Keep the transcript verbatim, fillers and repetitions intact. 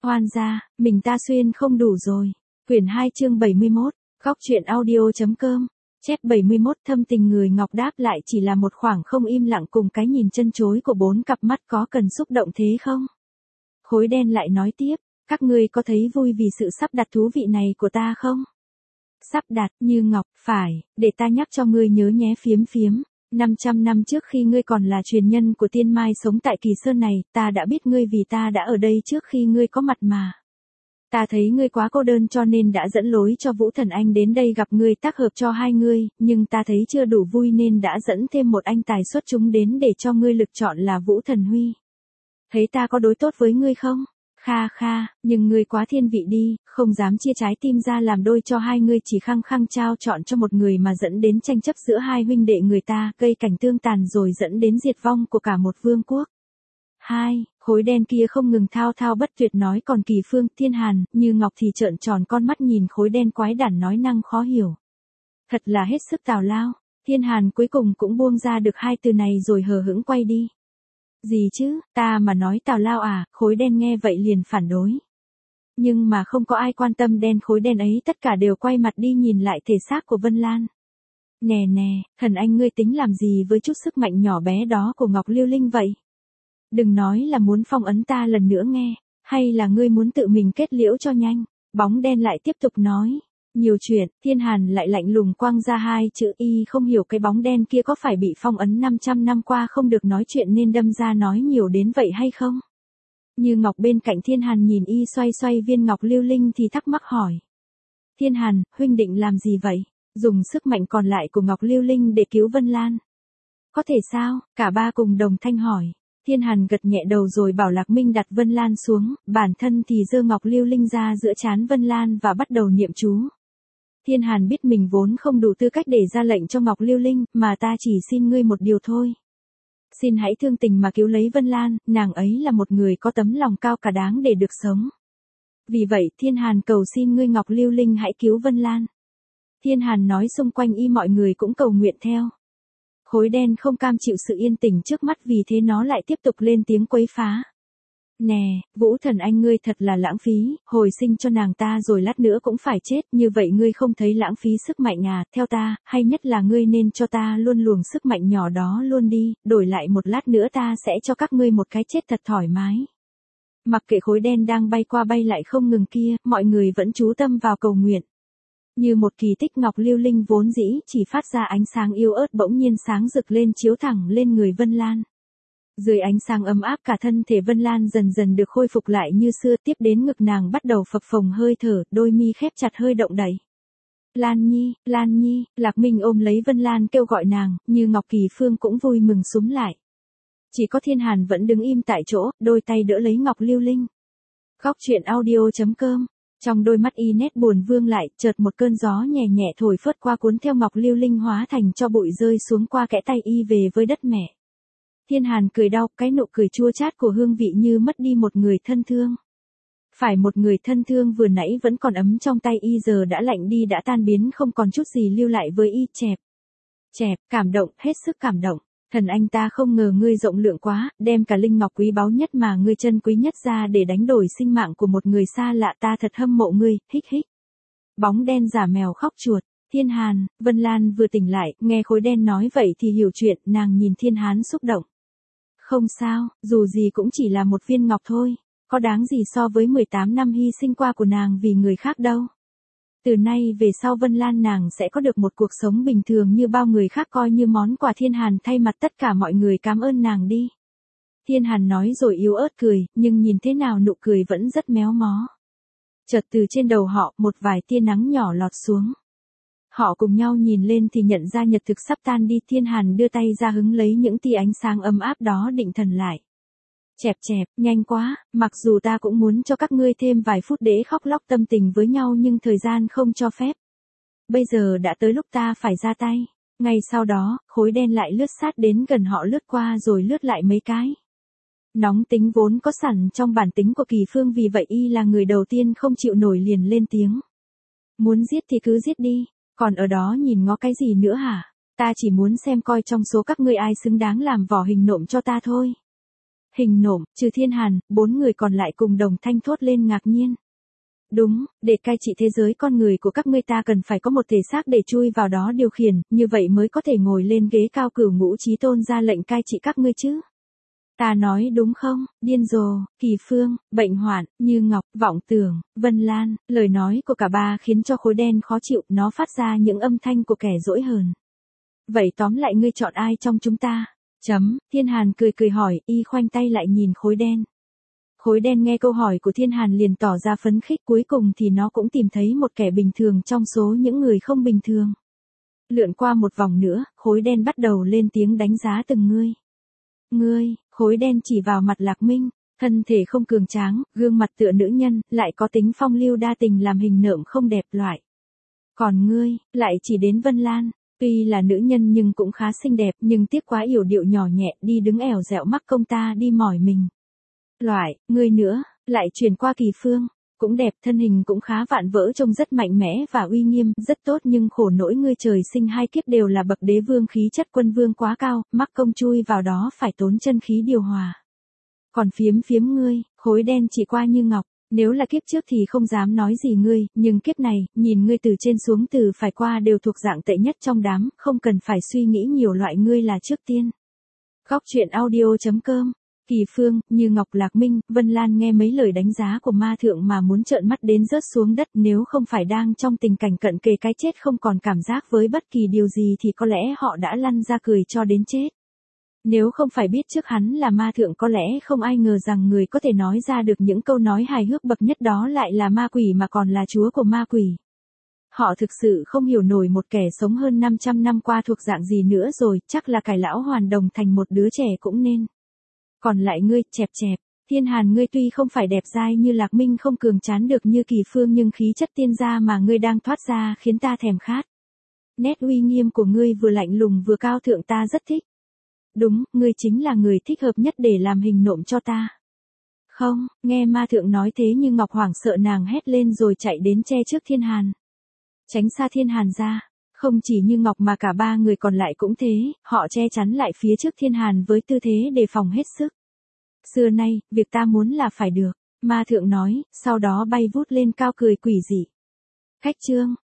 Hoan gia, mình ta xuyên không đủ rồi. Quyển hai chương bảy mươi mốt, góc truyện audio.com. Chép bảy mươi mốt thâm tình người Ngọc đáp lại chỉ là một khoảng không im lặng cùng cái nhìn chân chối của bốn cặp mắt có cần xúc động thế không? Khối đen lại nói tiếp, các ngươi có thấy vui vì sự sắp đặt thú vị này của ta không? Sắp đặt, Như Ngọc, phải, để ta nhắc cho ngươi nhớ nhé phiếm phiếm. năm trăm năm trước khi ngươi còn là truyền nhân của Tiên Mai sống tại Kỳ Sơn này, ta đã biết ngươi vì ta đã ở đây trước khi ngươi có mặt mà. Ta thấy ngươi quá cô đơn cho nên đã dẫn lối cho Vũ Thần Anh đến đây gặp ngươi tác hợp cho hai ngươi, nhưng ta thấy chưa đủ vui nên đã dẫn thêm một anh tài xuất chúng đến để cho ngươi lực chọn là Vũ Thần Huy. Thấy ta có đối tốt với ngươi không? Kha kha, nhưng ngươi quá thiên vị đi, không dám chia trái tim ra làm đôi cho hai ngươi, chỉ khăng khăng trao chọn cho một người mà dẫn đến tranh chấp giữa hai huynh đệ người ta, gây cảnh tương tàn rồi dẫn đến diệt vong của cả một vương quốc. Hai, khối đen kia không ngừng thao thao bất tuyệt nói, còn Kỳ Phương, Thiên Hàn, Như Ngọc thì trợn tròn con mắt nhìn khối đen quái đản nói năng khó hiểu. Thật là hết sức tào lao. Thiên Hàn cuối cùng cũng buông ra được hai từ này rồi hờ hững quay đi. Gì chứ, ta mà nói tào lao à? Khối đen nghe vậy liền phản đối. Nhưng mà không có ai quan tâm đen khối đen ấy, tất cả đều quay mặt đi nhìn lại thể xác của Vân Lan. Nè nè, thần anh ngươi tính làm gì với chút sức mạnh nhỏ bé đó của Ngọc Lưu Linh vậy? Đừng nói là muốn phong ấn ta lần nữa nghe, hay là ngươi muốn tự mình kết liễu cho nhanh? Bóng đen lại tiếp tục nói. Nhiều chuyện, Thiên Hàn lại lạnh lùng quăng ra hai chữ y, không hiểu cái bóng đen kia có phải bị phong ấn năm trăm năm qua không được nói chuyện nên đâm ra nói nhiều đến vậy hay không? Như Ngọc bên cạnh Thiên Hàn nhìn y xoay xoay viên Ngọc Lưu Linh thì thắc mắc hỏi. Thiên Hàn, huynh định làm gì vậy? Dùng sức mạnh còn lại của Ngọc Lưu Linh để cứu Vân Lan. Có thể sao? Cả ba cùng đồng thanh hỏi. Thiên Hàn gật nhẹ đầu rồi bảo Lạc Minh đặt Vân Lan xuống, bản thân thì giơ Ngọc Lưu Linh ra giữa trán Vân Lan và bắt đầu niệm chú. Thiên Hàn biết mình vốn không đủ tư cách để ra lệnh cho Ngọc Lưu Linh, mà ta chỉ xin ngươi một điều thôi. Xin hãy thương tình mà cứu lấy Vân Lan, nàng ấy là một người có tấm lòng cao cả đáng để được sống. Vì vậy, Thiên Hàn cầu xin ngươi Ngọc Lưu Linh hãy cứu Vân Lan. Thiên Hàn nói xung quanh y mọi người cũng cầu nguyện theo. Khối đen không cam chịu sự yên tĩnh trước mắt, vì thế nó lại tiếp tục lên tiếng quấy phá. Nè, Vũ Thần Anh ngươi thật là lãng phí, hồi sinh cho nàng ta rồi lát nữa cũng phải chết, như vậy ngươi không thấy lãng phí sức mạnh à? Theo ta, hay nhất là ngươi nên cho ta luôn luồng sức mạnh nhỏ đó luôn đi, đổi lại một lát nữa ta sẽ cho các ngươi một cái chết thật thoải mái. Mặc kệ khối đen đang bay qua bay lại không ngừng kia, mọi người vẫn chú tâm vào cầu nguyện. Như một kỳ tích, Ngọc Lưu Linh vốn dĩ chỉ phát ra ánh sáng yếu ớt bỗng nhiên sáng rực lên chiếu thẳng lên người Vân Lan. Dưới ánh sáng ấm áp, cả thân thể Vân Lan dần dần được khôi phục lại như xưa, tiếp đến ngực nàng bắt đầu phập phồng hơi thở, đôi mi khép chặt hơi động đậy. Lan Nhi, Lan Nhi, Lạc Minh ôm lấy Vân Lan kêu gọi nàng, Như Ngọc Kỳ Phương cũng vui mừng súm lại. Chỉ có Thiên Hàn vẫn đứng im tại chỗ, đôi tay đỡ lấy Ngọc Lưu Linh. Góc truyện audio.com. Trong đôi mắt y nét buồn vương lại, chợt một cơn gió nhẹ nhẹ thổi phớt qua cuốn theo Ngọc Lưu Linh hóa thành cho bụi rơi xuống qua kẽ tay y về với đất mẹ. Thiên Hàn cười đau, cái nụ cười chua chát của hương vị như mất đi một người thân thương. Phải một người thân thương vừa nãy vẫn còn ấm trong tay y giờ đã lạnh đi, đã tan biến không còn chút gì lưu lại với y. Chẹp, chẹp, cảm động, hết sức cảm động. Thần anh ta không ngờ ngươi rộng lượng quá, đem cả linh ngọc quý báu nhất mà ngươi chân quý nhất ra để đánh đổi sinh mạng của một người xa lạ, ta thật hâm mộ ngươi, hích hích. Bóng đen giả mèo khóc chuột. Thiên Hàn, Vân Lan vừa tỉnh lại, nghe khối đen nói vậy thì hiểu chuyện, nàng nhìn Thiên Hàn xúc động. Không sao, dù gì cũng chỉ là một viên ngọc thôi, có đáng gì so với mười tám năm hy sinh qua của nàng vì người khác đâu. Từ nay về sau Vân Lan nàng sẽ có được một cuộc sống bình thường như bao người khác, coi như món quà. Thiên Hàn thay mặt tất cả mọi người cảm ơn nàng đi. Thiên Hàn nói rồi yếu ớt cười, nhưng nhìn thế nào nụ cười vẫn rất méo mó. Chợt từ trên đầu họ một vài tia nắng nhỏ lọt xuống. Họ cùng nhau nhìn lên thì nhận ra nhật thực sắp tan đi. Thiên Hàn đưa tay ra hứng lấy những tia ánh sáng ấm áp đó định thần lại. Chẹp chẹp, nhanh quá, mặc dù ta cũng muốn cho các ngươi thêm vài phút để khóc lóc tâm tình với nhau nhưng thời gian không cho phép. Bây giờ đã tới lúc ta phải ra tay. Ngay sau đó, khối đen lại lướt sát đến gần họ, lướt qua rồi lướt lại mấy cái. Nóng tính vốn có sẵn trong bản tính của Kỳ Phương, vì vậy y là người đầu tiên không chịu nổi liền lên tiếng. Muốn giết thì cứ giết đi, còn ở đó nhìn ngó cái gì nữa hả? Ta chỉ muốn xem coi trong số các ngươi ai xứng đáng làm vỏ hình nộm cho ta thôi. hình nộm, trừ Thiên Hàn, bốn người còn lại cùng đồng thanh thốt lên ngạc nhiên. Đúng, để cai trị thế giới con người của các ngươi ta cần phải có một thể xác để chui vào đó điều khiển, như vậy mới có thể ngồi lên ghế cao cửu ngũ chí tôn ra lệnh cai trị các ngươi chứ. Ta nói đúng không, điên rồ, Kỳ Phương, Bệnh Hoạn, Như Ngọc, Vọng Tưởng, Vân Lan, lời nói của cả ba khiến cho khối đen khó chịu, nó phát ra những âm thanh của kẻ dỗi hờn. Vậy tóm lại ngươi chọn ai trong chúng ta? Chấm, Thiên Hàn cười cười hỏi, y khoanh tay lại nhìn khối đen. Khối đen nghe câu hỏi của Thiên Hàn liền tỏ ra phấn khích, cuối cùng thì nó cũng tìm thấy một kẻ bình thường trong số những người không bình thường. Lượn qua một vòng nữa, khối đen bắt đầu lên tiếng đánh giá từng ngươi. Ngươi, khối đen chỉ vào mặt Lạc Minh, thân thể không cường tráng, gương mặt tựa nữ nhân, lại có tính phong lưu đa tình làm hình nộm không đẹp loại. Còn ngươi, lại chỉ đến Vân Lan, tuy là nữ nhân nhưng cũng khá xinh đẹp, nhưng tiếc quá yểu điệu nhỏ nhẹ, đi đứng ẻo dẹo mắc công ta đi mỏi mình. Loại, ngươi nữa, lại chuyển qua Kỳ Phương, cũng đẹp, thân hình cũng khá vạn vỡ, trông rất mạnh mẽ và uy nghiêm, rất tốt, nhưng khổ nỗi ngươi trời sinh hai kiếp đều là bậc đế vương, khí chất quân vương quá cao, mắc công chui vào đó phải tốn chân khí điều hòa. Còn phiếm phiếm ngươi, khối đen chỉ qua Như Ngọc, nếu là kiếp trước thì không dám nói gì ngươi, nhưng kiếp này, nhìn ngươi từ trên xuống từ phải qua đều thuộc dạng tệ nhất trong đám, không cần phải suy nghĩ nhiều, loại ngươi là trước tiên. Góc truyện audio chấm com. Kỳ Phương, Như Ngọc, Lạc Minh, Vân Lan nghe mấy lời đánh giá của ma thượng mà muốn trợn mắt đến rớt xuống đất, nếu không phải đang trong tình cảnh cận kề cái chết không còn cảm giác với bất kỳ điều gì thì có lẽ họ đã lăn ra cười cho đến chết. Nếu không phải biết trước hắn là ma thượng, có lẽ không ai ngờ rằng người có thể nói ra được những câu nói hài hước bậc nhất đó lại là ma quỷ mà còn là chúa của ma quỷ. Họ thực sự không hiểu nổi một kẻ sống hơn năm trăm năm qua thuộc dạng gì nữa rồi, chắc là cải lão hoàn đồng thành một đứa trẻ cũng nên. Còn lại ngươi, chẹp chẹp, Thiên Hàn, ngươi tuy không phải đẹp dai như Lạc Minh, không cường tráng được như Kỳ Phương, nhưng khí chất tiên gia mà ngươi đang thoát ra khiến ta thèm khát. Nét uy nghiêm của ngươi vừa lạnh lùng vừa cao thượng, ta rất thích. Đúng, ngươi chính là người thích hợp nhất để làm hình nộm cho ta. Không, nghe ma thượng nói thế Như Ngọc hoảng sợ, nàng hét lên rồi chạy đến che trước Thiên Hàn. Tránh xa Thiên Hàn ra. Không chỉ Như Ngọc mà cả ba người còn lại cũng thế, họ che chắn lại phía trước Thiên Hàn với tư thế đề phòng hết sức. Xưa nay, việc ta muốn là phải được, ma thượng nói, sau đó bay vút lên cao cười quỷ dị. Cách chương.